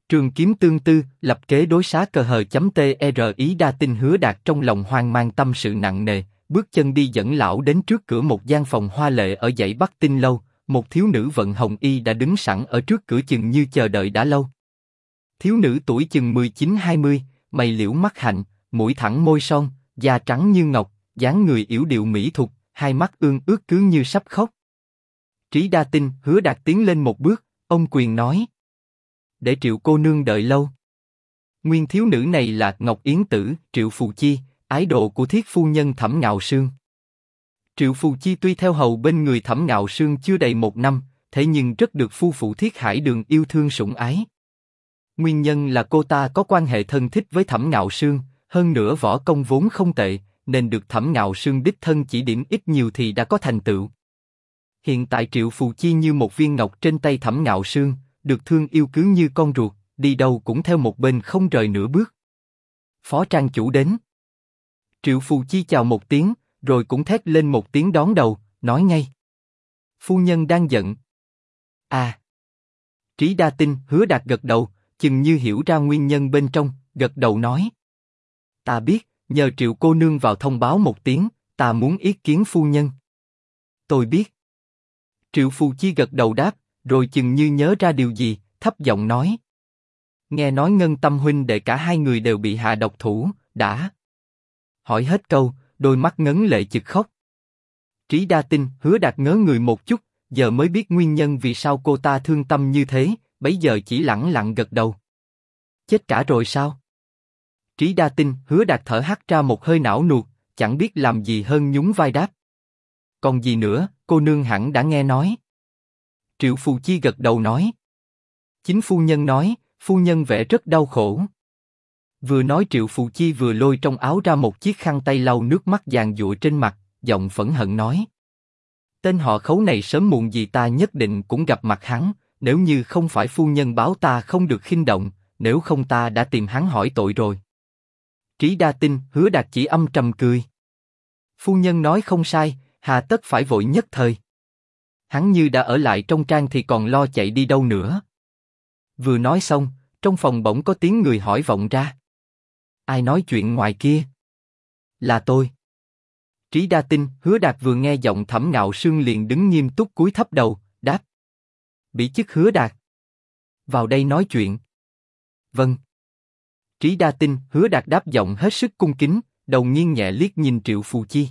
Trường kiếm tương tư, lập kế đối xá cờ hờ chấm tr ý đa tinh Hứa Đạt trong lòng hoang mang tâm sự nặng nề, bước chân đi dẫn lão đến trước cửa một gian phòng hoa lệ ở dãy Bắc Tinh lâu, một thiếu nữ vận hồng y đã đứng sẵn ở trước cửa chừng như chờ đợi đã lâu. Thiếu nữ tuổi chừng 19-20, mày liễu mắt hạnh, mũi thẳng môi son, da trắng như ngọc, dáng người yểu điệu mỹ thục, hai mắt ương ước cứ như sắp khóc. Trí đa tinh, Hứa Đạt tiến lên một bước, ông quyền nói: để Triệu cô nương đợi lâu. Nguyên thiếu nữ này là Ngọc Yến Tử, Triệu Phù Chi, ái độ của thiết phu nhân Thẩm Ngạo Sương. Triệu Phù Chi tuy theo hầu bên người Thẩm Ngạo Sương chưa đầy 1 năm, thế nhưng rất được phu phụ Thiết Hải Đường yêu thương sủng ái. Nguyên nhân là cô ta có quan hệ thân thích với Thẩm Ngạo Sương, hơn nữa võ công vốn không tệ, nên được Thẩm Ngạo Sương đích thân chỉ điểm ít nhiều thì đã có thành tựu. Hiện tại Triệu Phù Chi như một viên ngọc trên tay Thẩm Ngạo Sương, được thương yêu cứ như con ruột, đi đâu cũng theo một bên không rời nửa bước. Phó trang chủ đến. Triệu Phù Chi chào một tiếng, rồi cũng thét lên một tiếng đón đầu, nói ngay: phu nhân đang giận. À. Trí đa tinh, Hứa Đạt gật đầu, chừng như hiểu ra nguyên nhân bên trong, gật đầu nói: ta biết, nhờ Triệu cô nương vào thông báo một tiếng, ta muốn ý kiến phu nhân. Tôi biết. Triệu Phù Chi gật đầu đáp, rồi chừng như nhớ ra điều gì, thấp giọng nói: nghe nói Ngân Tâm huynh đệ cả hai người đều bị hạ độc thủ, đã. Hỏi hết câu, đôi mắt ngấn lệ chực khóc. Trí đa tinh, Hứa Đạt ngớ người một chút, giờ mới biết nguyên nhân vì sao cô ta thương tâm như thế, bấy giờ chỉ lẳng lặng gật đầu. Chết cả rồi sao? Trí đa tinh, Hứa Đạt thở hắt ra một hơi não nuột, chẳng biết làm gì hơn nhún vai đáp: còn gì nữa, cô nương hẳn đã nghe nói. Triệu Phù Chi gật đầu nói: chính phu nhân nói, phu nhân vẻ rất đau khổ. Vừa nói Triệu Phù Chi vừa lôi trong áo ra một chiếc khăn tay lau nước mắt giàn giụa trên mặt, giọng phẫn hận nói: tên họ Khấu này sớm muộn gì ta nhất định cũng gặp mặt hắn, nếu như không phải phu nhân báo ta không được khinh động, nếu không ta đã tìm hắn hỏi tội rồi. Trí đa tinh, Hứa Đạt chỉ âm trầm cười. Phu nhân nói không sai, hà tất phải vội nhất thời. Hắn như đã ở lại trong trang thì còn lo chạy đi đâu nữa. Vừa nói xong, trong phòng bỗng có tiếng người hỏi vọng ra: ai nói chuyện ngoài kia? Là tôi. Trí đa tinh, Hứa Đạt vừa nghe giọng Thẩm Ngạo Sương liền đứng nghiêm túc cúi thấp đầu, đáp: bỉ chức Hứa Đạt. Vào đây nói chuyện. Vâng. Trí đa tinh, Hứa Đạt đáp giọng hết sức cung kính, đầu nghiêng nhẹ liếc nhìn Triệu Phù Chi.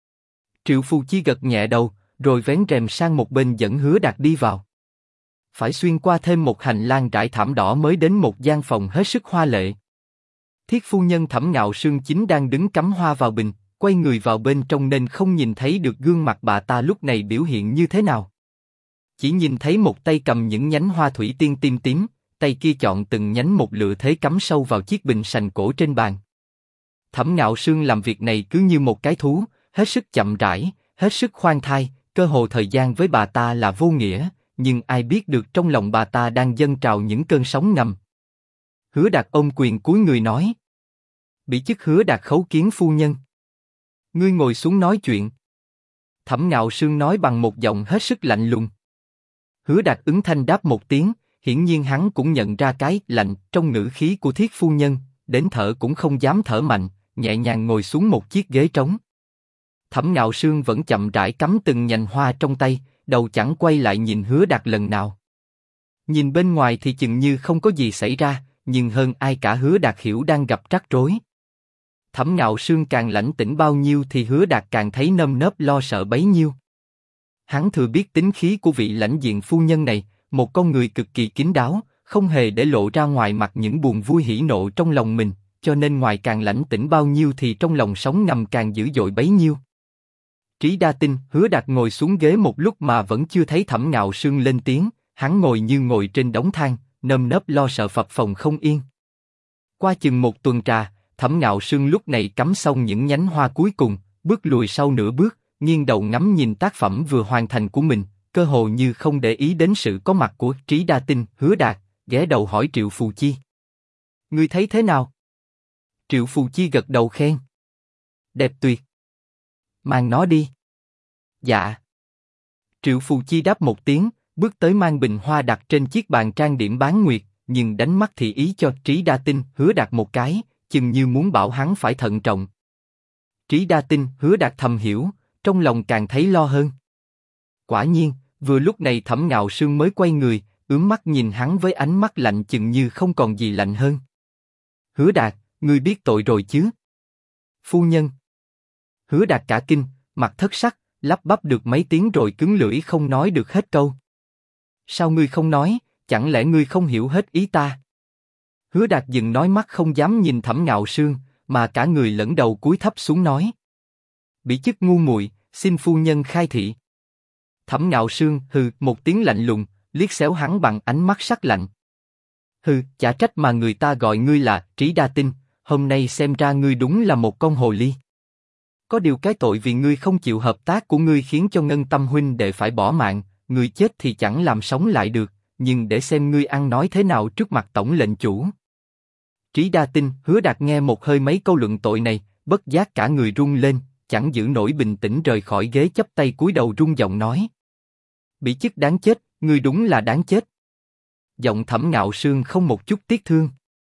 Triệu Phù Chi gật nhẹ đầu, rồi vén rèm sang một bên dẫn Hứa Đạt đi vào. Phải xuyên qua thêm một hành lang trải thảm đỏ mới đến một gian phòng hết sức hoa lệ. Thiết phu nhân Thẩm Ngạo Sương chính đang đứng cắm hoa vào bình, quay người vào bên trong nên không nhìn thấy được gương mặt bà ta lúc này biểu hiện như thế nào. Chỉ nhìn thấy một tay cầm những nhánh hoa thủy tiên tím tím, tay kia chọn từng nhánh một lựa thế cắm sâu vào chiếc bình sành cổ trên bàn. Thẩm Ngạo Sương làm việc này cứ như một cái thú, hết sức chậm rãi, hết sức khoan thai, cơ hồ thời gian với bà ta là vô nghĩa, nhưng ai biết được trong lòng bà ta đang dâng trào những cơn sóng ngầm. Hứa Đạt ôm quyền cúi người nói: bỉ chức Hứa Đạt khấu kiến phu nhân. Ngươi ngồi xuống nói chuyện. Thẩm Ngạo Sương nói bằng một giọng hết sức lạnh lùng. Hứa Đạt ứng thanh đáp một tiếng, hiển nhiên hắn cũng nhận ra cái lạnh trong ngữ khí của thiết phu nhân, đến thở cũng không dám thở mạnh, nhẹ nhàng ngồi xuống một chiếc ghế trống. Thẩm Ngạo Sương vẫn chậm rãi cắm từng nhành hoa trong tay, đầu chẳng quay lại nhìn Hứa Đạt lần nào. Nhìn bên ngoài thì chừng như không có gì xảy ra, nhưng hơn ai cả Hứa Đạt hiểu đang gặp rắc rối. Thẩm Ngạo Sương càng lãnh tĩnh bao nhiêu thì Hứa Đạt càng thấy nơm nớp lo sợ bấy nhiêu. Hắn thừa biết tính khí của vị lãnh diện phu nhân này, một con người cực kỳ kín đáo, không hề để lộ ra ngoài mặt những buồn vui hỉ nộ trong lòng mình, cho nên ngoài càng lãnh tĩnh bao nhiêu thì trong lòng sóng ngầm càng dữ dội bấy nhiêu. Trí đa tinh, Hứa Đạt ngồi xuống ghế một lúc mà vẫn chưa thấy Thẩm Ngạo Sương lên tiếng, hắn ngồi như ngồi trên đống than, nơm nớp lo sợ phập phồng không yên. Qua chừng một tuần trà, Thẩm Ngạo Sương lúc này cắm xong những nhánh hoa cuối cùng, bước lùi sau nửa bước, nghiêng đầu ngắm nhìn tác phẩm vừa hoàn thành của mình, cơ hồ như không để ý đến sự có mặt của Trí đa tinh, Hứa Đạt, ghé đầu hỏi Triệu Phù Chi: ngươi thấy thế nào? Triệu Phù Chi gật đầu khen: đẹp tuyệt. Mang nó đi. Dạ. Triệu Phù Chi đáp một tiếng, bước tới mang bình hoa đặt trên chiếc bàn trang điểm bán nguyệt, nhưng đánh mắt thì ý cho Trí Đa Tinh Hứa Đạt một cái, chừng như muốn bảo hắn phải thận trọng. Trí Đa Tinh Hứa Đạt thầm hiểu, trong lòng càng thấy lo hơn. Quả nhiên, vừa lúc này Thẩm Ngạo Sương mới quay người, ướm mắt nhìn hắn với ánh mắt lạnh chừng như không còn gì lạnh hơn. Hứa Đạt, ngươi biết tội rồi chứ? Phu nhân. Hứa Đạt cả kinh, mặt thất sắc, lắp bắp được mấy tiếng rồi cứng lưỡi không nói được hết câu. Sao ngươi không nói, chẳng lẽ ngươi không hiểu hết ý ta? Hứa Đạt dừng nói, mắt không dám nhìn Thẩm Ngạo Sương, mà cả người lẫn đầu cúi thấp xuống nói. Bỉ chức ngu muội, xin phu nhân khai thị. Thẩm Ngạo Sương hừ một tiếng lạnh lùng, liếc xéo hắn bằng ánh mắt sắc lạnh. Hừ, chả trách mà người ta gọi ngươi là Trí Đa Tinh, hôm nay xem ra ngươi đúng là một con hồ ly. Có điều cái tội vì ngươi không chịu hợp tác của ngươi khiến cho Ngân Tâm huynh đệ phải bỏ mạng, ngươi chết thì chẳng làm sống lại được, nhưng để xem ngươi ăn nói thế nào trước mặt tổng lệnh chủ. Trí Đa Tinh Hứa Đạt nghe một hơi mấy câu luận tội này, bất giác cả người run lên, chẳng giữ nổi bình tĩnh rời khỏi ghế, chắp tay cúi đầu run giọng nói. Bỉ chức đáng chết, ngươi đúng là đáng chết. Giọng Thẩm Ngạo Sương không một chút tiếc thương.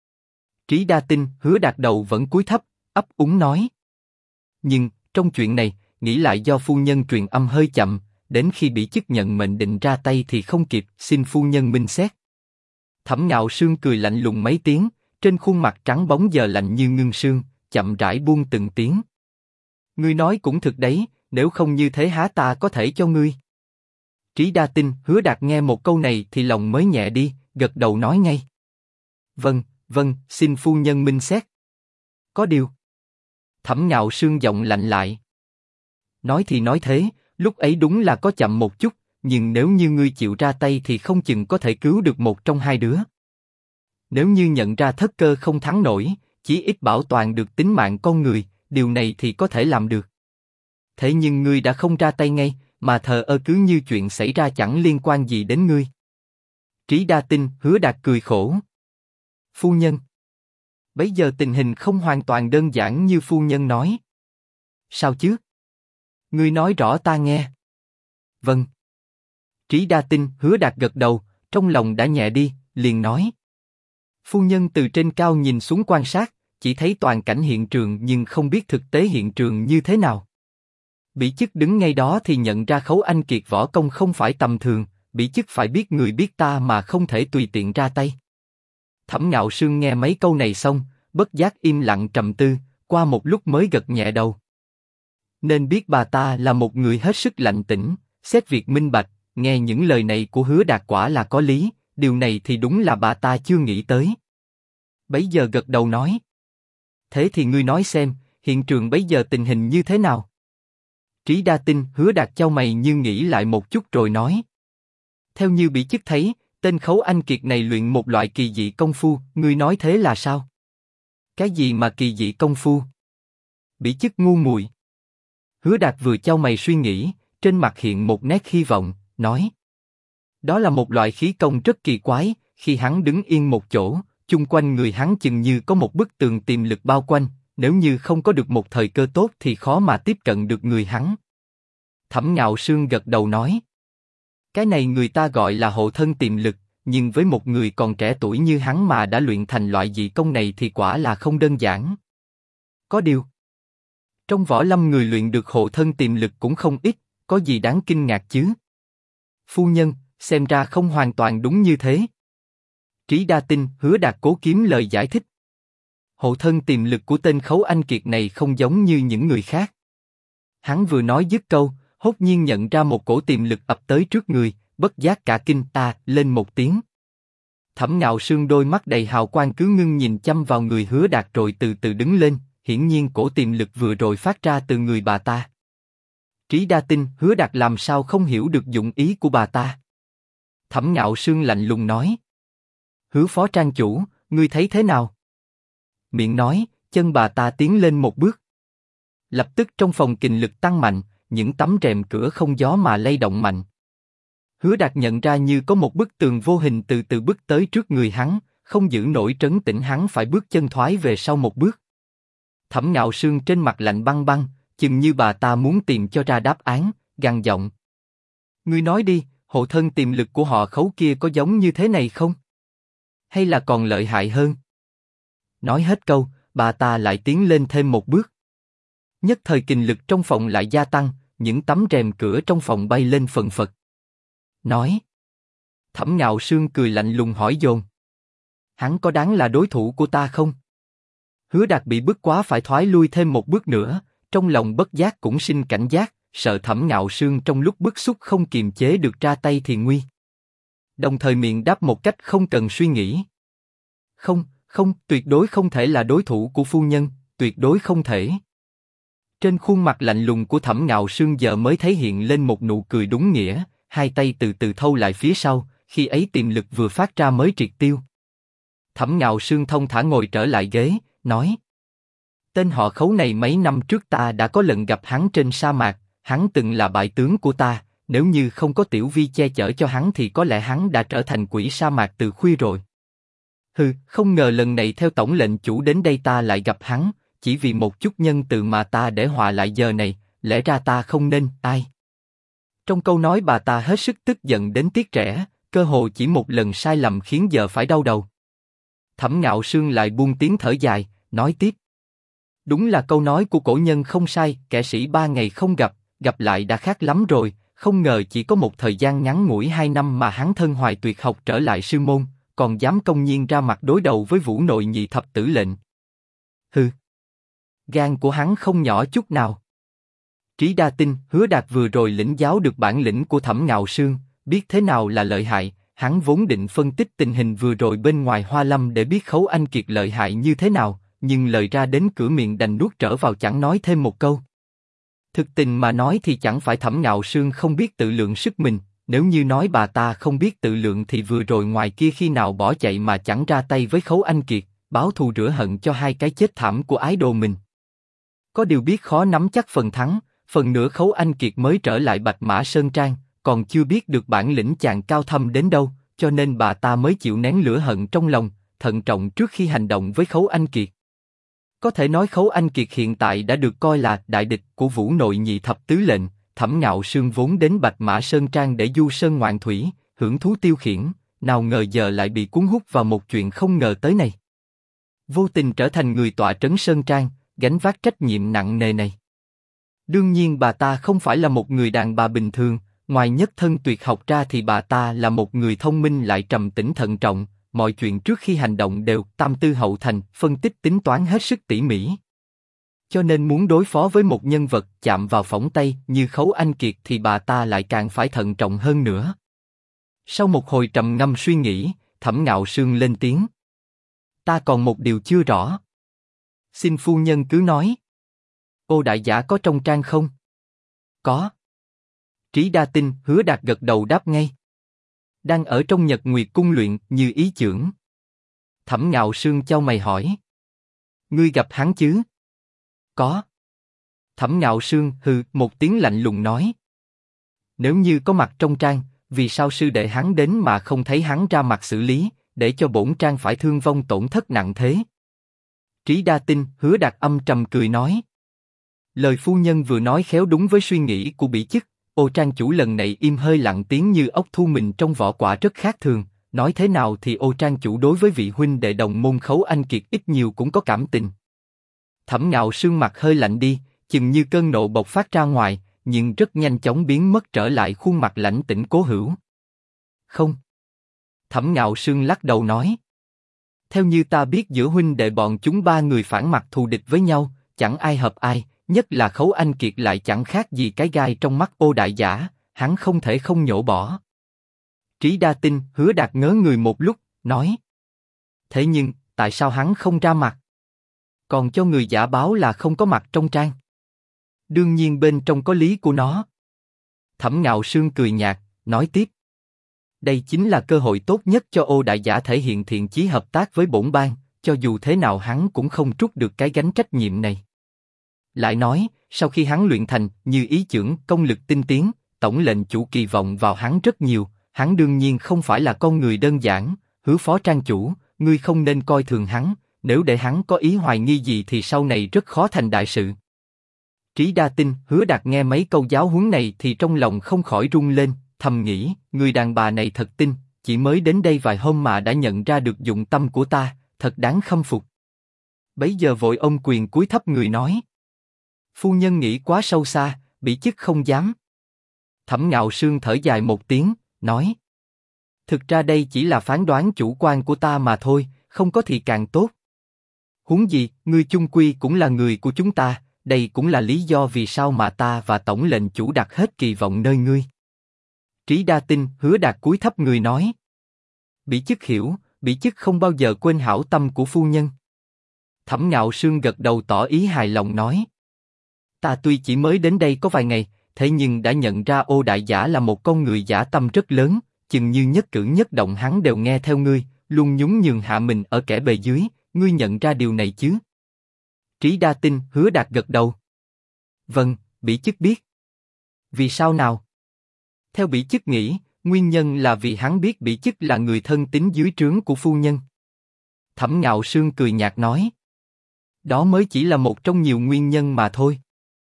Trí Đa Tinh Hứa Đạt đầu vẫn cúi thấp, ấp úng nói. Nhưng, trong chuyện này, nghĩ lại do phu nhân truyền âm hơi chậm, đến khi bỉ chức nhận mệnh định ra tay thì không kịp, xin phu nhân minh xét. Thẩm Ngạo Sương cười lạnh lùng mấy tiếng, trên khuôn mặt trắng bóng giờ lạnh như ngưng sương, chậm rãi buông từng tiếng. Ngươi nói cũng thực đấy, nếu không như thế há ta có thể cho ngươi. Trí Đa Tinh Hứa Đạt nghe một câu này thì lòng mới nhẹ đi, gật đầu nói ngay. Vâng, vâng, xin phu nhân minh xét. Có điều. Thẩm Ngạo Sương giọng lạnh lại. Nói thì nói thế, lúc ấy đúng là có chậm một chút, nhưng nếu như ngươi chịu ra tay thì không chừng có thể cứu được một trong hai đứa. Nếu như nhận ra thất cơ không thắng nổi, chí ít bảo toàn được tính mạng con người, điều này thì có thể làm được. Thế nhưng ngươi đã không ra tay ngay, mà thờ ơ cứ như chuyện xảy ra chẳng liên quan gì đến ngươi. Trí Đa Tinh Hứa Đạt cười khổ. Phu nhân. Bây giờ tình hình không hoàn toàn đơn giản như phu nhân nói. Sao chứ? Ngươi nói rõ ta nghe. Vâng. Trí Đa Tinh Hứa Đạt gật đầu, trong lòng đã nhẹ đi, liền nói. Phu nhân từ trên cao nhìn xuống quan sát, chỉ thấy toàn cảnh hiện trường nhưng không biết thực tế hiện trường như thế nào. Bỉ chức đứng ngay đó thì nhận ra Khấu Anh Kiệt võ công không phải tầm thường, bỉ chức phải biết người biết ta mà không thể tùy tiện ra tay. Thẩm Ngạo Sương nghe mấy câu này xong, bất giác im lặng trầm tư, qua một lúc mới gật nhẹ đầu. Nên biết bà ta là một người hết sức lạnh tĩnh, xét việc minh bạch, nghe những lời này của Hứa Đạt quả là có lý, điều này thì đúng là bà ta chưa nghĩ tới. Bấy giờ gật đầu nói. Thế thì ngươi nói xem, hiện trường bấy giờ tình hình như thế nào? Trí Đa Tinh Hứa Đạt chau mày như nghĩ lại một chút rồi nói. Theo như bỉ chức thấy, tên Khấu Anh Kiệt này luyện một loại kỳ dị công phu, ngươi nói thế là sao? Cái gì mà kỳ dị công phu? Bỉ chức ngu muội. Hứa Đạt vừa chau mày suy nghĩ, trên mặt hiện một nét hy vọng, nói. Đó là một loại khí công rất kỳ quái, khi hắn đứng yên một chỗ, chung quanh người hắn chừng như có một bức tường tiềm lực bao quanh, nếu như không có được một thời cơ tốt thì khó mà tiếp cận được người hắn. Thẩm Ngạo Sương gật đầu nói. Cái này người ta gọi là hộ thân tiềm lực, nhưng với một người còn trẻ tuổi như hắn mà đã luyện thành loại dị công này thì quả là không đơn giản. Có điều, trong võ lâm người luyện được hộ thân tiềm lực cũng không ít, có gì đáng kinh ngạc chứ? Phu nhân, xem ra không hoàn toàn đúng như thế. Trí Đa Tinh Hứa Đạt cố kiếm lời giải thích. Hộ thân tiềm lực của tên Khấu Anh Kiệt này không giống như những người khác. Hắn vừa nói dứt câu, hốt nhiên nhận ra một cổ tiềm lực ập tới trước người, bất giác cả kinh ta lên một tiếng. Thẩm Ngạo Sương đôi mắt đầy hào quang cứ ngưng nhìn chăm vào người Hứa Đạt rồi từ từ đứng lên, hiển nhiên cổ tiềm lực vừa rồi phát ra từ người bà ta. Trí Đa Tinh Hứa Đạt làm sao không hiểu được dụng ý của bà ta. Thẩm Ngạo Sương lạnh lùng nói. Hứa phó trang chủ, ngươi thấy thế nào? Miệng nói, chân bà ta tiến lên một bước. Lập tức trong phòng kình lực tăng mạnh, những tấm rèm cửa không gió mà lay động mạnh. Hứa Đạt nhận ra như có một bức tường vô hình từ từ bước tới trước người hắn, không giữ nổi trấn tĩnh hắn phải bước chân thoái về sau một bước. Thẩm Ngạo Sương trên mặt lạnh băng băng, chừng như bà ta muốn tìm cho ra đáp án, gằn giọng. Ngươi nói đi, hộ thân tiềm lực của họ Khấu kia có giống như thế này không? hay là còn lợi hại hơn? Nói hết câu, bà ta lại tiến lên thêm một bước. Nhất thời kình lực trong phòng lại gia tăng, những tấm rèm cửa trong phòng bay lên phần phật. Nói. Thẩm Ngạo Sương cười lạnh lùng hỏi dồn. Hắn có đáng là đối thủ của ta không? Hứa Đạt bị bức quá phải thoái lui thêm một bước nữa, trong lòng bất giác cũng sinh cảnh giác, sợ Thẩm Ngạo Sương trong lúc bức xúc không kiềm chế được ra tay thì nguy. Đồng thời miệng đáp một cách không cần suy nghĩ. Không, không, tuyệt đối không thể là đối thủ của phu nhân, tuyệt đối không thể. Trên khuôn mặt lạnh lùng của Thẩm Ngạo Sương giờ mới thấy hiện lên một nụ cười đúng nghĩa, hai tay từ từ thâu lại phía sau, khi ấy tiềm lực vừa phát ra mới triệt tiêu. Thẩm Ngạo Sương thông thả ngồi trở lại ghế, nói. Tên họ Khấu này mấy năm trước ta đã có lần gặp hắn trên sa mạc, hắn từng là bại tướng của ta, nếu như không có Tiểu Vi che chở cho hắn thì có lẽ hắn đã trở thành quỷ sa mạc từ khuya rồi. Hừ, không ngờ lần này theo tổng lệnh chủ đến đây ta lại gặp hắn, chỉ vì một chút nhân từ mà ta để họa lại giờ này, lẽ ra ta không nên, ai. Trong câu nói bà ta hết sức tức giận đến tiếc rẻ, cơ hồ chỉ một lần sai lầm khiến giờ phải đau đầu. Thẩm Ngạo Sương lại buông tiếng thở dài, nói tiếp. Đúng là câu nói của cổ nhân không sai, kẻ sĩ 3 ngày không gặp, gặp lại đã khác lắm rồi, không ngờ chỉ có một thời gian ngắn ngủi 2 năm mà hắn thân hoài tuyệt học trở lại sư môn, còn dám công nhiên ra mặt đối đầu với Vũ Nội Nhị Thập Tử Lệnh. Hừ, gan của hắn không nhỏ chút nào. Trí Đa tin Hứa Đạt vừa rồi lĩnh giáo được bản lĩnh của Thẩm Ngạo Sương, biết thế nào là lợi hại, hắn vốn định phân tích tình hình vừa rồi bên ngoài Hoa Lâm để biết Khấu Anh Kiệt lợi hại như thế nào, nhưng lời ra đến cửa miệng đành nuốt trở vào chẳng nói thêm một câu. Thực tình mà nói thì chẳng phải Thẩm Ngạo Sương không biết tự lượng sức mình, nếu như nói bà ta không biết tự lượng thì vừa rồi ngoài kia khi nào bỏ chạy mà chẳng ra tay với Khấu Anh Kiệt, báo thù rửa hận cho hai cái chết thảm của ái đồ mình. Có điều biết khó nắm chắc phần thắng, phần nữa Khấu Anh Kiệt mới trở lại Bạch Mã Sơn Trang, còn chưa biết được bản lĩnh chàng cao thâm đến đâu, cho nên bà ta mới chịu nén lửa hận trong lòng, thận trọng trước khi hành động với Khấu Anh Kiệt. Có thể nói Khấu Anh Kiệt hiện tại đã được coi là đại địch của Vũ Nội Nhị Thập Tứ Lệnh, Thẩm Ngạo Sương vốn đến Bạch Mã Sơn Trang để du sơn ngoạn thủy, hưởng thú tiêu khiển, nào ngờ giờ lại bị cuốn hút vào một chuyện không ngờ tới này. Vô tình trở thành người tọa trấn Sơn Trang, gánh vác trách nhiệm nặng nề này. Đương nhiên bà ta không phải là một người đàn bà bình thường, ngoài nhất thân tuyệt học ra thì bà ta là một người thông minh lại trầm tĩnh thận trọng, mọi chuyện trước khi hành động đều tam tư hậu thành, phân tích tính toán hết sức tỉ mỉ. Cho nên muốn đối phó với một nhân vật chạm vào phỏng tay như Khấu Anh Kiệt thì bà ta lại càng phải thận trọng hơn nữa. Sau một hồi trầm ngâm suy nghĩ, Thẩm Ngạo Sương lên tiếng. Ta còn một điều chưa rõ. Xin phu nhân cứ nói. Ô đại giả có trong trang không? Có. Trí Đa tin Hứa Đạt gật đầu đáp ngay. Đang ở trong Nhật Nguyệt Cung luyện như ý chưởng. Thẩm Ngạo Sương chau mày hỏi. Ngươi gặp hắn chứ? Có. Thẩm Ngạo Sương hừ một tiếng lạnh lùng nói. Nếu như có mặt trong trang, vì sao sư đệ hắn đến mà không thấy hắn ra mặt xử lý, để cho bổn trang phải thương vong tổn thất nặng thế? Trí Đa tin Hứa Đạt âm trầm cười nói. Lời phu nhân vừa nói khéo đúng với suy nghĩ của bỉ chức. Ô trang chủ lần này im hơi lặng tiếng như ốc thu mình trong vỏ quả rất khác thường. Nói thế nào thì ô trang chủ đối với vị huynh đệ đồng môn Khấu Anh Kiệt ít nhiều cũng có cảm tình. Thẩm Ngạo Sương mặt hơi lạnh đi, chừng như cơn nộ bộc phát ra ngoài, nhưng rất nhanh chóng biến mất trở lại khuôn mặt lãnh tĩnh cố hữu. Không. Thẩm Ngạo Sương lắc đầu nói. Theo như ta biết giữa huynh đệ bọn chúng ba người phản mặt thù địch với nhau, chẳng ai hợp ai, nhất là Khấu Anh Kiệt lại chẳng khác gì cái gai trong mắt Ô đại giả, hắn không thể không nhổ bỏ. Trí Đa tin Hứa Đạt ngớ người một lúc, nói. Thế nhưng, tại sao hắn không ra mặt? Còn cho người giả báo là không có mặt trong trang. Đương nhiên bên trong có lý của nó. Thẩm Ngạo Sương cười nhạt, nói tiếp. Đây chính là cơ hội tốt nhất cho Ô đại giả thể hiện thiện chí hợp tác với bổn bang, cho dù thế nào hắn cũng không trút được cái gánh trách nhiệm này. Lại nói, sau khi hắn luyện thành như ý chưởng công lực tinh tiến, tổng lệnh chủ kỳ vọng vào hắn rất nhiều, hắn đương nhiên không phải là con người đơn giản. Hứa phó trang chủ, ngươi không nên coi thường hắn, nếu để hắn có ý hoài nghi gì thì sau này rất khó thành đại sự. Trí Đa tin Hứa Đạt nghe mấy câu giáo huấn này thì trong lòng không khỏi rung lên, thầm nghĩ, người đàn bà này thật tinh, chỉ mới đến đây vài hôm mà đã nhận ra được dụng tâm của ta, thật đáng khâm phục. Bấy giờ vội ôm quyền cúi thấp người nói. Phu nhân nghĩ quá sâu xa, bỉ chức không dám. Thẩm Ngạo Sương thở dài một tiếng, nói. Thực ra đây chỉ là phán đoán chủ quan của ta mà thôi, không có thì càng tốt. Huống gì, ngươi chung quy cũng là người của chúng ta, đây cũng là lý do vì sao mà ta và tổng lệnh chủ đặt hết kỳ vọng nơi ngươi. Trí Đa Tinh, Hứa Đạt cúi thấp người nói. Bỉ chức hiểu, bỉ chức không bao giờ quên hảo tâm của phu nhân. Thẩm Ngạo Sương gật đầu tỏ ý hài lòng nói. Ta tuy chỉ mới đến đây có vài ngày, thế nhưng đã nhận ra Ô đại giả là một con người dã tâm rất lớn, chừng như nhất cử nhất động hắn đều nghe theo ngươi, luôn nhún nhường hạ mình ở kẻ bề dưới, ngươi nhận ra điều này chứ? Trí Đa Tinh, Hứa Đạt gật đầu. Vâng, bỉ chức biết. Vì sao nào? Theo bỉ chức nghĩ, nguyên nhân là vì hắn biết bỉ chức là người thân tín dưới trướng của phu nhân. Thẩm Ngạo Sương cười nhạt nói. Đó mới chỉ là một trong nhiều nguyên nhân mà thôi.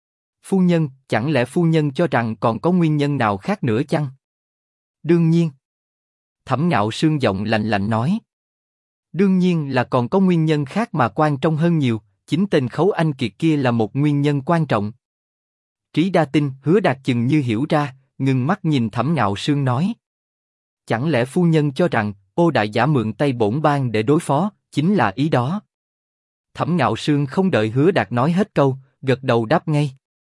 Phu nhân, chẳng lẽ phu nhân cho rằng còn có nguyên nhân nào khác nữa chăng? Đương nhiên. Thẩm Ngạo Sương giọng lạnh lạnh nói. Đương nhiên là còn có nguyên nhân khác mà quan trọng hơn nhiều, chính tên Khấu Anh Kiệt kia là một nguyên nhân quan trọng. Trí Đa Tinh, Hứa Đạt chừng như hiểu ra, ngừng mắt nhìn Thẩm Ngạo Sương nói. Chẳng lẽ phu nhân cho rằng Ô đại giả mượn tay bổn bang để đối phó, chính là ý đó? Thẩm Ngạo Sương không đợi Hứa Đạt nói hết câu, gật đầu đáp ngay.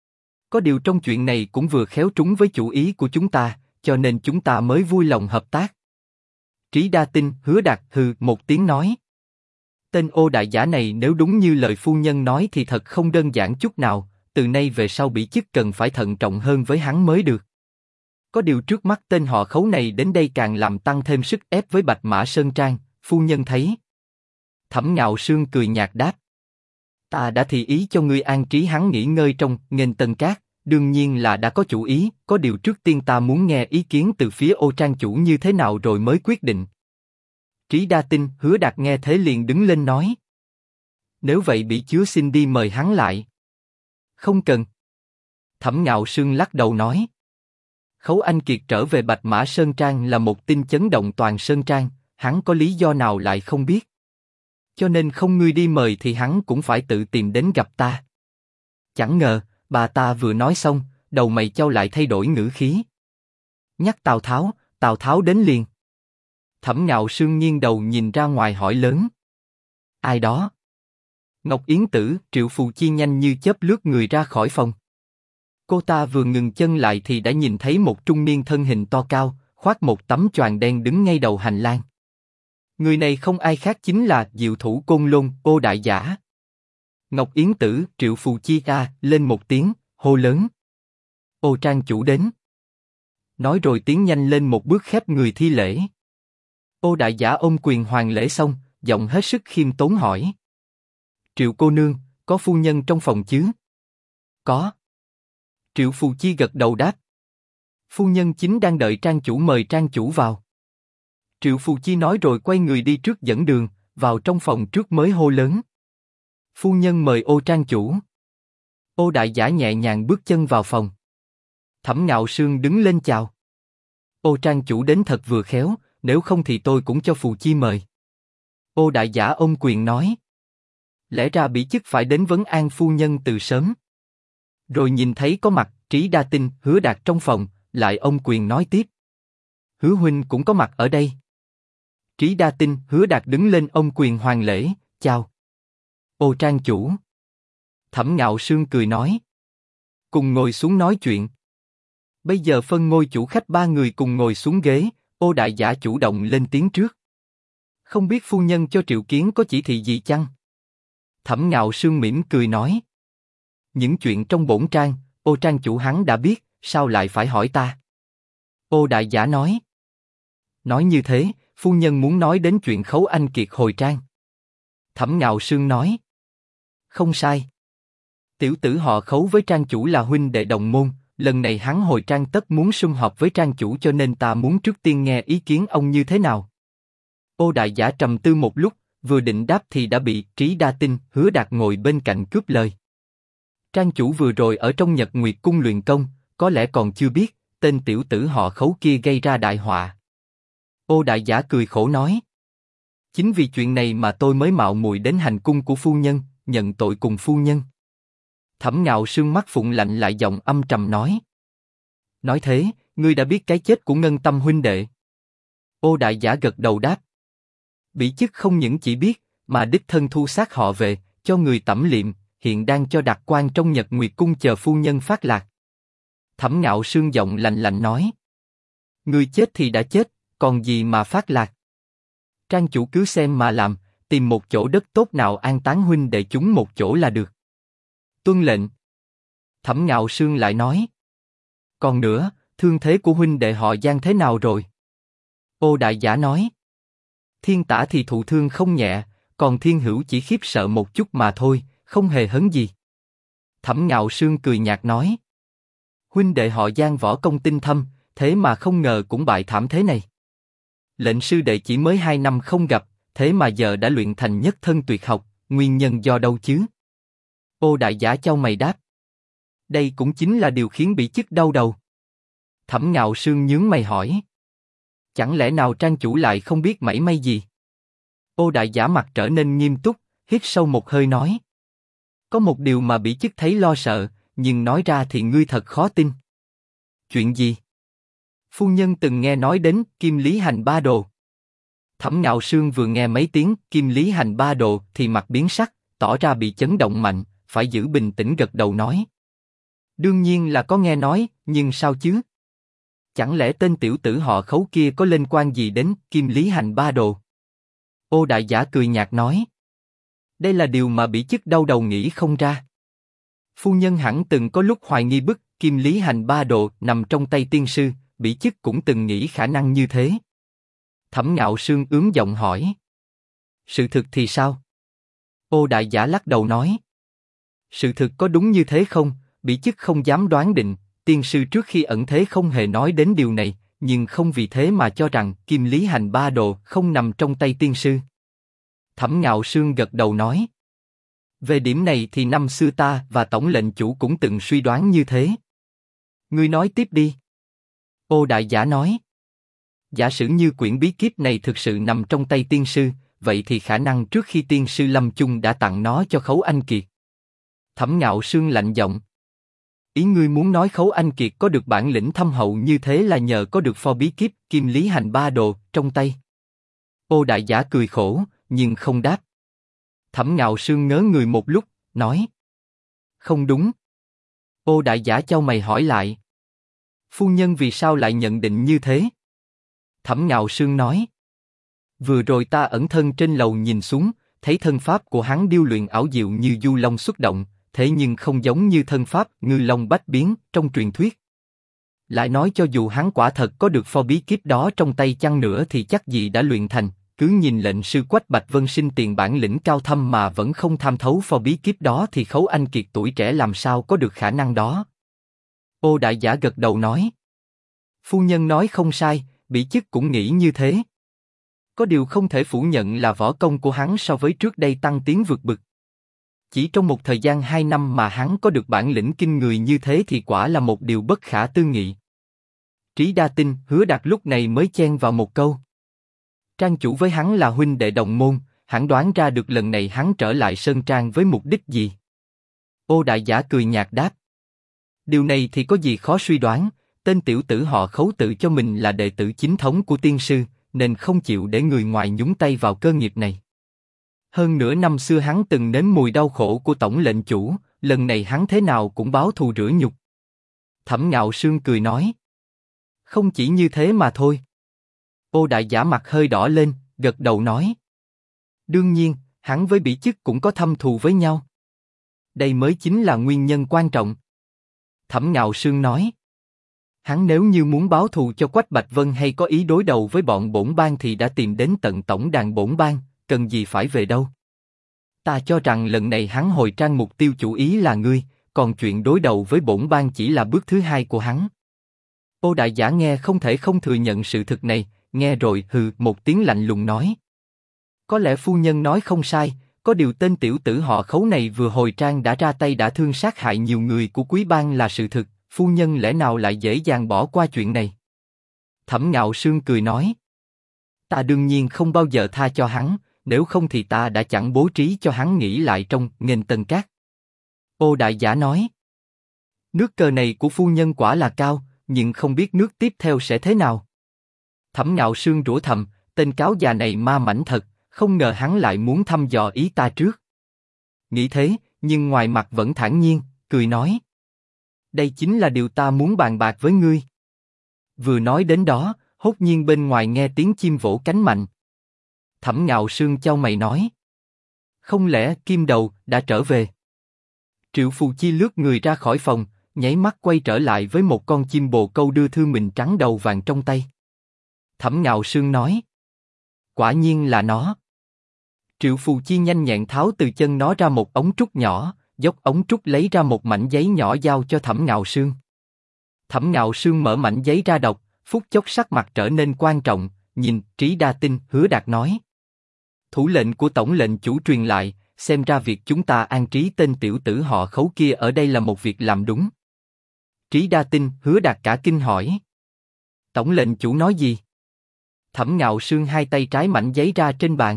Có điều trong chuyện này cũng vừa khéo trúng với chủ ý của chúng ta, cho nên chúng ta mới vui lòng hợp tác. Trí Đa Tinh, Hứa Đạt hừ một tiếng nói. Tên Ô đại giả này nếu đúng như lời phu nhân nói thì thật không đơn giản chút nào, từ nay về sau bỉ chức cần phải thận trọng hơn với hắn mới được. Có điều trước mắt tên họ Khấu này đến đây càng làm tăng thêm sức ép với Bạch Mã Sơn Trang, phu nhân thấy. Thẩm Ngạo Sương cười nhạt đáp. Ta đã thì ý cho ngươi an trí hắn nghỉ ngơi trong Nghênh Tân Cát, đương nhiên là đã có chủ ý, có điều trước tiên ta muốn nghe ý kiến từ phía Ô trang chủ như thế nào rồi mới quyết định. Trí Đa Tinh, Hứa Đạt nghe thế liền đứng lên nói. Nếu vậy bỉ chúa xin đi mời hắn lại. Không cần. Thẩm Ngạo Sương lắc đầu nói. Khấu Anh Kiệt trở về Bạch Mã Sơn Trang là một tin chấn động toàn Sơn Trang, hắn có lý do nào lại không biết. Cho nên không ngươi đi mời thì hắn cũng phải tự tìm đến gặp ta. Chẳng ngờ, bà ta vừa nói xong, đầu mày chau lại thay đổi ngữ khí. Nhắc Tào Tháo đến liền. Thẩm Ngạo Sương nghiêng đầu nhìn ra ngoài hỏi lớn. Ai đó? Ngọc Yến Tử, Triệu Phù Chi nhanh như chớp lướt người ra khỏi phòng. Cô ta vừa ngừng chân lại thì đã nhìn thấy một trung niên thân hình to cao, khoác một tấm choàng đen đứng ngay đầu hành lang. Người này không ai khác chính là Diệu Thủ Côn Lôn, Ô đại giả. Ngọc Yến Tử, Triệu Phù Chi lên một tiếng, hô lớn. Ô trang chủ đến. Nói rồi tiến nhanh lên một bước khép người thi lễ. Ô đại giả ôm quyền hoàng lễ xong, giọng hết sức khiêm tốn hỏi. Triệu cô nương, có phu nhân trong phòng chứ? Có. Triệu Phù Chi gật đầu đáp. Phu nhân chính đang đợi trang chủ mời trang chủ vào. Triệu Phù Chi nói rồi quay người đi trước dẫn đường, vào trong phòng trước mới hô lớn. Phu nhân mời Ô trang chủ. Ô đại giả nhẹ nhàng bước chân vào phòng. Thẩm Ngạo Sương đứng lên chào. Ô trang chủ đến thật vừa khéo, nếu không thì tôi cũng cho Phù Chi mời. Ô đại giả ôm quyền nói. Lẽ ra bỉ chức phải đến vấn an phu nhân từ sớm. Rồi nhìn thấy có mặt Trí Đa Tinh, Hứa Đạt trong phòng, lại ôm quyền nói tiếp. Hứa huynh cũng có mặt ở đây. Trí Đa Tinh, Hứa Đạt đứng lên ôm quyền hoàng lễ, chào. Ô trang chủ. Thẩm Ngạo Sương cười nói. Cùng ngồi xuống nói chuyện. Bây giờ phân ngôi chủ khách ba người cùng ngồi xuống ghế, Ô đại giả chủ động lên tiếng trước. Không biết phu nhân cho triệu kiến có chỉ thị gì chăng? Thẩm Ngạo Sương mỉm cười nói. Những chuyện trong bổn trang, Ô trang chủ hắn đã biết, sao lại phải hỏi ta? Ô đại giả nói. Nói như thế, phu nhân muốn nói đến chuyện Khấu Anh Kiệt hồi trang. Thẩm Ngạo Sương nói. Không sai. Tiểu tử họ Khấu với trang chủ là huynh đệ đồng môn, lần này hắn hồi trang tất muốn sum họp với trang chủ cho nên ta muốn trước tiên nghe ý kiến ông như thế nào. Ô đại giả trầm tư một lúc, vừa định đáp thì đã bị Trí Đa Tinh, Hứa Đạt ngồi bên cạnh cướp lời. Trang chủ vừa rồi ở trong Nhật Nguyệt Cung luyện công, có lẽ còn chưa biết, tên tiểu tử họ Khấu kia gây ra đại họa. Ô đại giả cười khổ nói. Chính vì chuyện này mà tôi mới mạo muội đến hành cung của phu nhân, nhận tội cùng phu nhân. Thẩm Ngạo Sương mắt phụng lạnh lại giọng âm trầm nói. Nói thế, ngươi đã biết cái chết của Ngân Tâm huynh đệ. Ô đại giả gật đầu đáp. Bỉ chức không những chỉ biết, mà đích thân thu xác họ về, cho người tẩm liệm, hiện đang cho đặt quan trong Nhật Nguyệt Cung chờ phu nhân phát lạc. Thẩm Ngạo Sương giọng lạnh lạnh nói. Ngươi chết thì đã chết, còn gì mà phát lạc. Trang chủ cứ xem mà làm, tìm một chỗ đất tốt nào an táng huynh đệ chúng một chỗ là được. Tuân lệnh. Thẩm Ngạo Sương lại nói. Còn nữa, thương thế của huynh đệ họ Giang thế nào rồi? Ô đại giả nói. Thiên Tả thì thụ thương không nhẹ, còn Thiên Hữu chỉ khiếp sợ một chút mà thôi, không hề hấn gì. Thẩm Ngạo Sương cười nhạt nói. Huynh đệ họ Giang võ công tinh thâm, thế mà không ngờ cũng bại thảm thế này. Lệnh sư đệ chỉ mới 2 năm không gặp, thế mà giờ đã luyện thành nhất thân tuyệt học, nguyên nhân do đâu chứ? Ô đại giả chau mày đáp. Đây cũng chính là điều khiến Bỉ chức đau đầu. Thẩm Ngạo Sương nhướng mày hỏi. Chẳng lẽ nào trang chủ lại không biết mảy may gì? Ô đại giả mặt trở nên nghiêm túc, hít sâu một hơi nói. Có một điều mà Bỉ chức thấy lo sợ, nhưng nói ra thì ngươi thật khó tin. Chuyện gì? Phu nhân từng nghe nói đến Kim Lý Hành Ba Đồ. Thẩm Ngạo Sương vừa nghe mấy tiếng Kim Lý Hành Ba Đồ thì mặt biến sắc, tỏ ra bị chấn động mạnh, phải giữ bình tĩnh gật đầu nói. Đương nhiên là có nghe nói, nhưng sao chứ? Chẳng lẽ tên tiểu tử họ Khấu kia có liên quan gì đến Kim Lý Hành Ba Đồ? Ô đại giả cười nhạt nói. Đây là điều mà Bỉ chức đau đầu nghĩ không ra. Phu nhân hẳn từng có lúc hoài nghi bức Kim Lý Hành Ba Đồ nằm trong tay tiên sư, Bỉ chức cũng từng nghĩ khả năng như thế. Thẩm Ngạo Sương ướm giọng hỏi. Sự thực thì sao? Ô đại giả lắc đầu nói. Sự thực có đúng như thế không? Bỉ chức không dám đoán định, tiên sư trước khi ẩn thế không hề nói đến điều này, nhưng không vì thế mà cho rằng Kim Lý Hành Ba Đồ không nằm trong tay tiên sư. Thẩm Ngạo Sương gật đầu nói. Về điểm này thì năm xưa ta và tổng lệnh chủ cũng từng suy đoán như thế. Ngươi nói tiếp đi. Ô đại giả nói. Giả sử như quyển bí kíp này thực sự nằm trong tay tiên sư, vậy thì khả năng trước khi tiên sư lâm chung đã tặng nó cho Khấu Anh Kiệt. Thẩm Ngạo Sương lạnh giọng. Ý ngươi muốn nói Khấu Anh Kiệt có được bản lĩnh thâm hậu như thế là nhờ có được pho bí kíp Kim Lý Hành Ba Đồ trong tay. Ô đại giả cười khổ, nhưng không đáp. Thẩm Ngạo Sương ngớ người một lúc, nói. Không đúng. Ô đại giả chau mày hỏi lại. Phu nhân vì sao lại nhận định như thế? Thẩm Ngạo Sương nói. Vừa rồi ta ẩn thân trên lầu nhìn xuống, thấy thân pháp của hắn điêu luyện ảo diệu như du long xuất động, thế nhưng không giống như thân pháp ngư long bách biến trong truyền thuyết. Lại nói cho dù hắn quả thật có được pho bí kíp đó trong tay chăng nữa thì chắc gì đã luyện thành, cứ nhìn lệnh sư Quách Bạch Vân sinh tiền bản lĩnh cao thâm mà vẫn không tham thấu pho bí kíp đó thì Khấu Anh Kiệt tuổi trẻ làm sao có được khả năng đó. Ô đại giả gật đầu nói. Phu nhân nói không sai, Bỉ chức cũng nghĩ như thế. Có điều không thể phủ nhận là võ công của hắn so với trước đây tăng tiến vượt bực. Chỉ trong một thời gian 2 năm mà hắn có được bản lĩnh kinh người như thế thì quả là một điều bất khả tư nghị. Trí Đa Tinh, Hứa Đạt lúc này mới chen vào một câu. Trang chủ với hắn là huynh đệ đồng môn, hẳn đoán ra được lần này hắn trở lại Sơn Trang với mục đích gì. Ô đại giả cười nhạt đáp. Điều này thì có gì khó suy đoán, tên tiểu tử họ Khấu tự cho mình là đệ tử chính thống của tiên sư, nên không chịu để người ngoài nhúng tay vào cơ nghiệp này. Hơn nữa năm xưa hắn từng nếm mùi đau khổ của tổng lệnh chủ, lần này hắn thế nào cũng báo thù rửa nhục. Thẩm Ngạo Sương cười nói. Không chỉ như thế mà thôi. Ô đại giả mặt hơi đỏ lên, gật đầu nói. Đương nhiên, hắn với Bỉ chức cũng có thâm thù với nhau. Đây mới chính là nguyên nhân quan trọng. Thẩm Ngạo Sương nói. Hắn nếu như muốn báo thù cho Quách Bạch Vân hay có ý đối đầu với bọn bổn bang thì đã tìm đến tận tổng đàn bổn bang, cần gì phải về đâu. Ta cho rằng lần này hắn hồi trang mục tiêu chủ ý là ngươi, còn chuyện đối đầu với bổn bang chỉ là bước thứ 2 của hắn. Ô đại giả nghe không thể không thừa nhận sự thực này, nghe rồi hừ một tiếng lạnh lùng nói. Có lẽ phu nhân nói không sai, có điều tên tiểu tử họ Khấu này vừa hồi trang đã ra tay đã thương sát hại nhiều người của quý bang là sự thực, phu nhân lẽ nào lại dễ dàng bỏ qua chuyện này? Thẩm Ngạo Sương cười nói. ta đương nhiên không bao giờ tha cho hắn, nếu không thì ta đã chẳng bố trí cho hắn nghỉ lại trong Nghênh Tân Cát. Ô Đại Giả nói, nước cờ này của phu nhân quả là cao, nhưng không biết nước tiếp theo sẽ thế nào. Thẩm Ngạo Sương rủa thầm, tên cáo già này ma mãnh thật, không ngờ hắn lại muốn thăm dò ý ta trước. Nghĩ thế, nhưng ngoài mặt vẫn thản nhiên, cười nói, đây chính là điều ta muốn bàn bạc với ngươi. Vừa nói đến đó, hốt nhiên bên ngoài nghe tiếng chim vỗ cánh mạnh. Thẩm Ngạo Sương chau mày nói, không lẽ Kim Đầu đã trở về? Triệu Phù Chi lướt người ra khỏi phòng, nháy mắt quay trở lại với một con chim bồ câu đưa thư mình trắng đầu vàng trong tay. Thẩm Ngạo Sương nói, quả nhiên là nó. Triệu Phù Chi nhanh nhẹn tháo từ chân nó ra một ống trúc nhỏ, dốc ống trúc lấy ra một mảnh giấy nhỏ giao cho Thẩm Ngạo Sương. Thẩm Ngạo Sương mở mảnh giấy ra đọc, phút chốc sắc mặt trở nên quan trọng, nhìn Trí Đa Tinh, Hứa Đạt nói, thủ lệnh của tổng lệnh chủ truyền lại, xem ra việc chúng ta an trí tên tiểu tử họ Khấu kia ở đây là một việc làm đúng. Trí Đa Tinh, Hứa Đạt cả kinh hỏi, tổng lệnh chủ nói gì? Thẩm Ngạo Sương hai tay trái mảnh giấy ra trên bàn.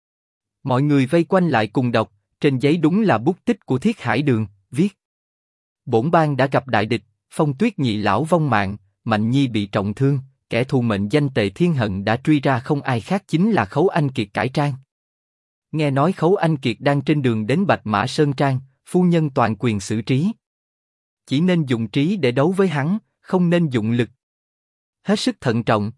Mọi người vây quanh lại cùng đọc, trên giấy đúng là bút tích của Thiết Hải Đường, viết: Bổn bang đã gặp đại địch, Phong Tuyết nhị lão vong mạng, Mạnh Nhi bị trọng thương, kẻ thù mệnh danh Tề Thiên Hận đã truy ra không ai khác chính là Khấu Anh Kiệt cải trang. Nghe nói Khấu Anh Kiệt đang trên đường đến Bạch Mã Sơn Trang, phu nhân toàn quyền xử trí. Chỉ nên dùng trí để đấu với hắn, không nên dụng lực. Hết sức thận trọng.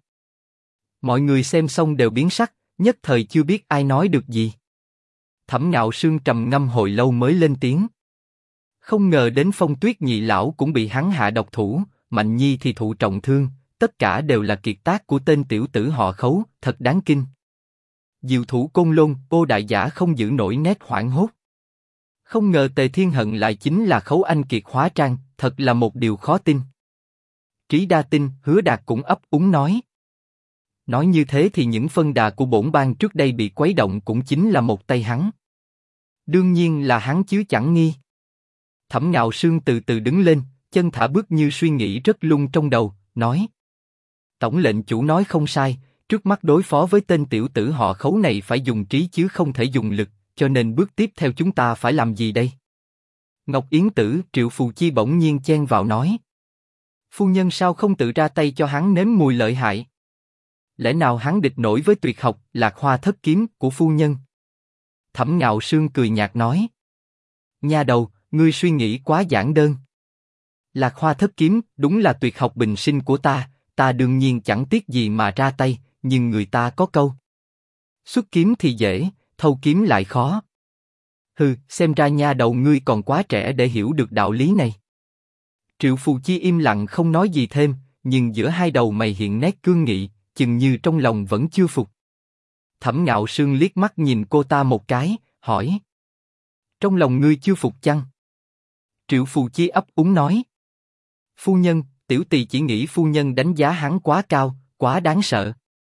Mọi người xem xong đều biến sắc, nhất thời chưa biết ai nói được gì. Thẩm Ngạo Sương trầm ngâm hồi lâu mới lên tiếng. Không ngờ đến Phong Tuyết nhị lão cũng bị hắn hạ độc thủ, Mạnh Nhi thì thụ trọng thương, tất cả đều là kiệt tác của tên tiểu tử họ Khấu, thật đáng kinh. Diệu Thủ Côn Lôn, Ô Đại Giả không giữ nổi nét hoảng hốt. Không ngờ Tề Thiên Hận lại chính là Khấu Anh Kiệt hóa trang, thật là một điều khó tin. Trí Đa Tinh, Hứa Đạt cũng ấp úng nói. Nói như thế thì những phân đà của bổn bang trước đây bị quấy động cũng chính là một tay hắn. Đương nhiên là hắn chứ chẳng nghi. Thẩm Ngạo Sương từ từ đứng lên, chân thả bước như suy nghĩ rất lung trong đầu, nói: Tổng lệnh chủ nói không sai, trước mắt đối phó với tên tiểu tử họ Khấu này phải dùng trí chứ không thể dùng lực, cho nên bước tiếp theo chúng ta phải làm gì đây? Ngọc Yến Tử, Triệu Phù Chi bỗng nhiên chen vào nói: Phu nhân sao không tự ra tay cho hắn nếm mùi lợi hại? Lẽ nào hắn địch nổi với tuyệt học Lạc Hoa Thất Kiếm của phu nhân? Thẩm Ngạo Sương cười nhạt nói: Nha đầu, ngươi suy nghĩ quá giản đơn. Lạc Hoa Thất Kiếm đúng là tuyệt học bình sinh của ta đương nhiên chẳng tiếc gì mà ra tay, nhưng người ta có câu: xuất kiếm thì dễ, thâu kiếm lại khó. Hừ, xem ra nha đầu ngươi còn quá trẻ để hiểu được đạo lý này. Triệu Phù Chi im lặng không nói gì thêm, nhưng giữa hai đầu mày hiện nét cương nghị, chừng như trong lòng vẫn chưa phục. Thẩm Ngạo Sương liếc mắt nhìn cô ta một cái, hỏi: Trong lòng ngươi chưa phục chăng? Triệu Phù Chi ấp úng nói: Phu nhân, tiểu tỳ chỉ nghĩ phu nhân đánh giá hắn quá cao, quá đáng sợ.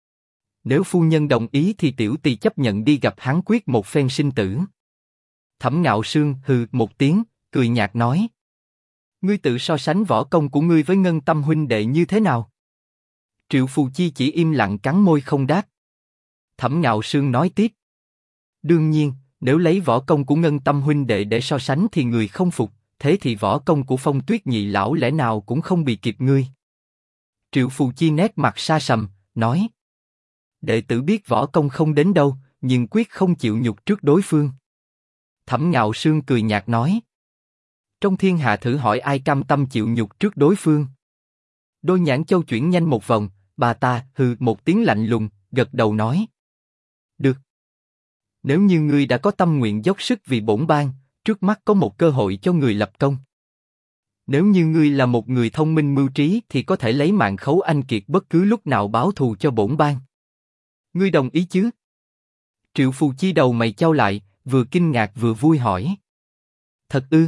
Nếu phu nhân đồng ý thì tiểu tỳ chấp nhận đi gặp hắn quyết một phen sinh tử. Thẩm Ngạo Sương hừ một tiếng, cười nhạt nói: Ngươi tự so sánh võ công của ngươi với Ngân Tâm huynh đệ như thế nào? Triệu Phù Chi chỉ im lặng cắn môi không đáp. Thẩm Ngạo Sương nói tiếp: Đương nhiên, nếu lấy võ công của Ngân Tâm huynh đệ để so sánh thì người không phục, thế thì võ công của Phong Tuyết nhị lão lẽ nào cũng không bị kịp ngươi. Triệu Phù Chi nét mặt sa sầm, nói: Đệ tử biết võ công không đến đâu, nhưng quyết không chịu nhục trước đối phương. Thẩm Ngạo Sương cười nhạt nói: Trong thiên hạ thử hỏi ai cam tâm chịu nhục trước đối phương? Đôi nhãn châu chuyển nhanh một vòng, bà ta hừ một tiếng lạnh lùng, gật đầu nói: Được. Nếu như ngươi đã có tâm nguyện dốc sức vì bổn bang, trước mắt có một cơ hội cho người lập công. Nếu như ngươi là một người thông minh mưu trí thì có thể lấy mạng Khấu Anh Kiệt bất cứ lúc nào báo thù cho bổn bang. Ngươi đồng ý chứ? Triệu Phù Chi đầu mày chau lại, vừa kinh ngạc vừa vui hỏi: Thật ư?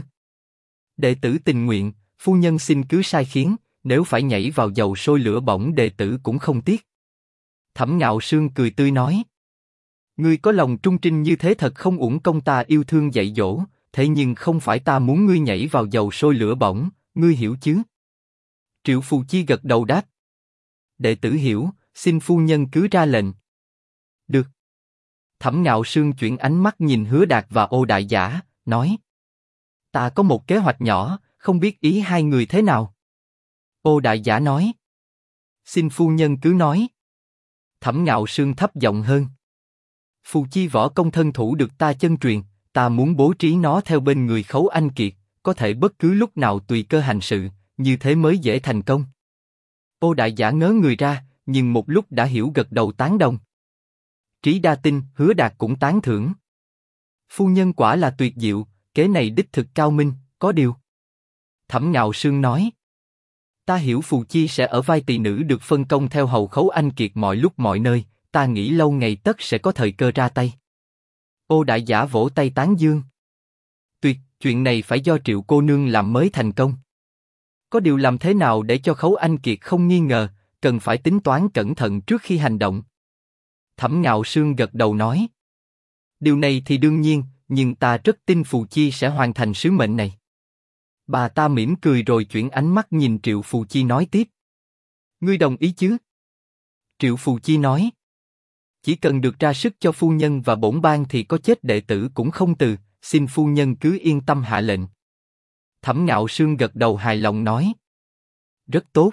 Đệ tử tình nguyện, phu nhân xin cứ sai khiến, nếu phải nhảy vào dầu sôi lửa bỏng đệ tử cũng không tiếc. Thẩm Ngạo Sương cười tươi nói: Ngươi có lòng trung trinh như thế thật không uổng công ta yêu thương dạy dỗ, thế nhưng không phải ta muốn ngươi nhảy vào dầu sôi lửa bỏng, ngươi hiểu chứ? Triệu Phù Chi gật đầu đáp: Đệ tử hiểu, xin phu nhân cứ ra lệnh. Được. Thẩm Ngạo Sương chuyển ánh mắt nhìn Hứa Đạt và Ô Đại Giả, nói. Ta có một kế hoạch nhỏ, không biết ý hai người thế nào? Ô Đại Giả nói. Xin phu nhân cứ nói. Thẩm Ngạo Sương thấp giọng hơn. Phù chi võ công thân thủ được ta chân truyền, ta muốn bố trí nó theo bên người Khấu Anh Kiệt, có thể bất cứ lúc nào tùy cơ hành sự, như thế mới dễ thành công. Ô Đại Giả ngớ người ra, nhưng một lúc đã hiểu gật đầu tán đồng. Trí đa tinh, Hứa Đạt cũng tán thưởng. Phu nhân quả là tuyệt diệu, kế này đích thực cao minh, có điều. Thẩm Ngạo Sương nói. Ta hiểu Phù Chi sẽ ở vai tỳ nữ được phân công theo hầu Khấu Anh Kiệt mọi lúc mọi nơi, ta nghĩ lâu ngày tất sẽ có thời cơ ra tay. Ô Đại Giả vỗ tay tán dương. Tuyệt, chuyện này phải do Triệu cô nương làm mới thành công. Có điều làm thế nào để cho Khấu Anh Kiệt không nghi ngờ, cần phải tính toán cẩn thận trước khi hành động. Thẩm Ngạo Sương gật đầu nói. Điều này thì đương nhiên, nhưng ta rất tin Phù Chi sẽ hoàn thành sứ mệnh này. Bà ta mỉm cười rồi chuyển ánh mắt nhìn Triệu Phù Chi nói tiếp. Ngươi đồng ý chứ? Triệu Phù Chi nói. Chỉ cần được ra sức cho phu nhân và bổn bang thì có chết đệ tử cũng không từ, xin phu nhân cứ yên tâm hạ lệnh. Thẩm Ngạo Sương gật đầu hài lòng nói. Rất tốt.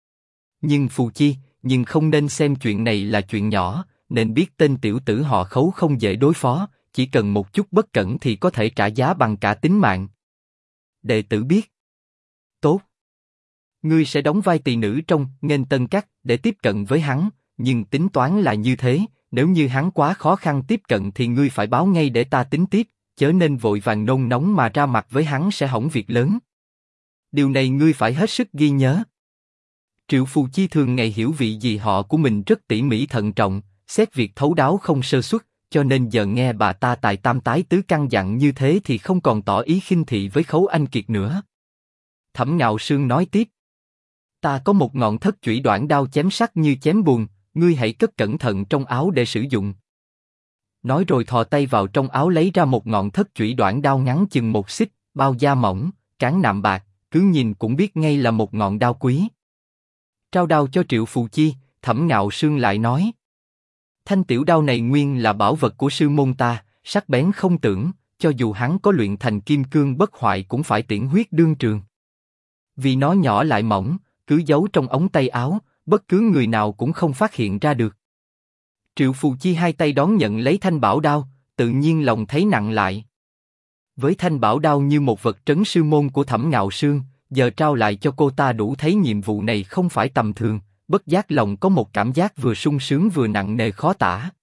Nhưng Phù Chi, nhưng không nên xem chuyện này là chuyện nhỏ, nên biết tên tiểu tử họ Khấu không dễ đối phó, chỉ cần một chút bất cẩn thì có thể trả giá bằng cả tính mạng. Đệ tử biết. Tốt. Ngươi sẽ đóng vai tỳ nữ trong Nghênh Tân Các để tiếp cận với hắn, nhưng tính toán là như thế, nếu như hắn quá khó khăn tiếp cận thì ngươi phải báo ngay để ta tính tiếp, chớ nên vội vàng nôn nóng mà ra mặt với hắn sẽ hỏng việc lớn. Điều này ngươi phải hết sức ghi nhớ. Triệu Phù Chi thường ngày hiểu vị dì họ của mình rất tỉ mỉ thận trọng, xét việc thấu đáo không sơ suất, cho nên giờ nghe bà ta tài tam tái tứ căn dặn như thế thì không còn tỏ ý khinh thị với Khấu Anh Kiệt nữa. Thẩm Ngạo Sương nói tiếp. Ta có một ngọn thất chủy đoạn đao chém sắc như chém bùn, ngươi hãy cất cẩn thận trong áo để sử dụng. Nói rồi thò tay vào trong áo lấy ra một ngọn thất chủy đoạn đao ngắn chừng 1 xích, bao da mỏng, cán nạm bạc, cứ nhìn cũng biết ngay là một ngọn đao quý. Trao đao cho Triệu Phù Chi, Thẩm Ngạo Sương lại nói. Thanh tiểu đao này nguyên là bảo vật của sư môn ta, sắc bén không tưởng, cho dù hắn có luyện thành kim cương bất hoại cũng phải tiễn huyết đương trường. Vì nó nhỏ lại mỏng, cứ giấu trong ống tay áo, bất cứ người nào cũng không phát hiện ra được. Triệu Phù Chi hai tay đón nhận lấy thanh bảo đao, tự nhiên lòng thấy nặng lại. Với thanh bảo đao như một vật trấn sư môn của Thẩm Ngạo Sương, giờ trao lại cho cô ta đủ thấy nhiệm vụ này không phải tầm thường, bất giác lòng có một cảm giác vừa sung sướng vừa nặng nề khó tả.